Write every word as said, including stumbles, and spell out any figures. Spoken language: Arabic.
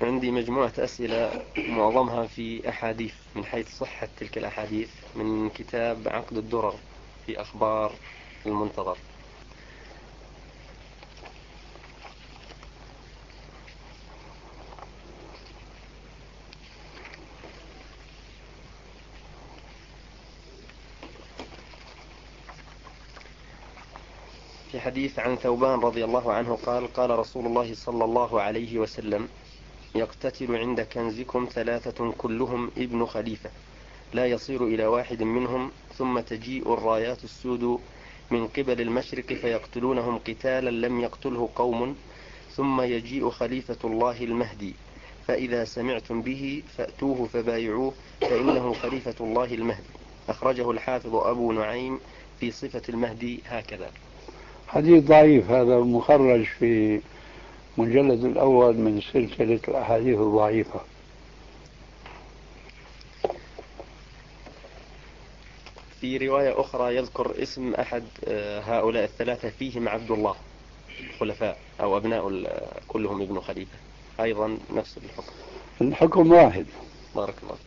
عندي مجموعة أسئلة معظمها في أحاديث من حيث صحة تلك الأحاديث من كتاب عقد الدرر في أخبار المنتظر. في حديث عن ثوبان رضي الله عنه قال: قال رسول الله صلى الله عليه وسلم: يقتتل عند كنزكم ثلاثة كلهم ابن خليفة، لا يصير إلى واحد منهم، ثم تجيء الرايات السود من قبل المشرق فيقتلونهم قتالا لم يقتله قوم، ثم يجيء خليفة الله المهدي، فإذا سمعتم به فأتوه فبايعوه، فإنه خليفة الله المهدي. أخرجه الحافظ أبو نعيم في صفة المهدي هكذا. حديث ضعيف، هذا مخرج في مجلد الأول من سلسلة الأحاديث الضعيفة. في رواية أخرى يذكر اسم أحد هؤلاء الثلاثة فيهم عبد الله، خلفاء أو أبناء كلهم ابن خليفة، أيضا نفس الحكم. الحكم واحد. بارك الله فيك.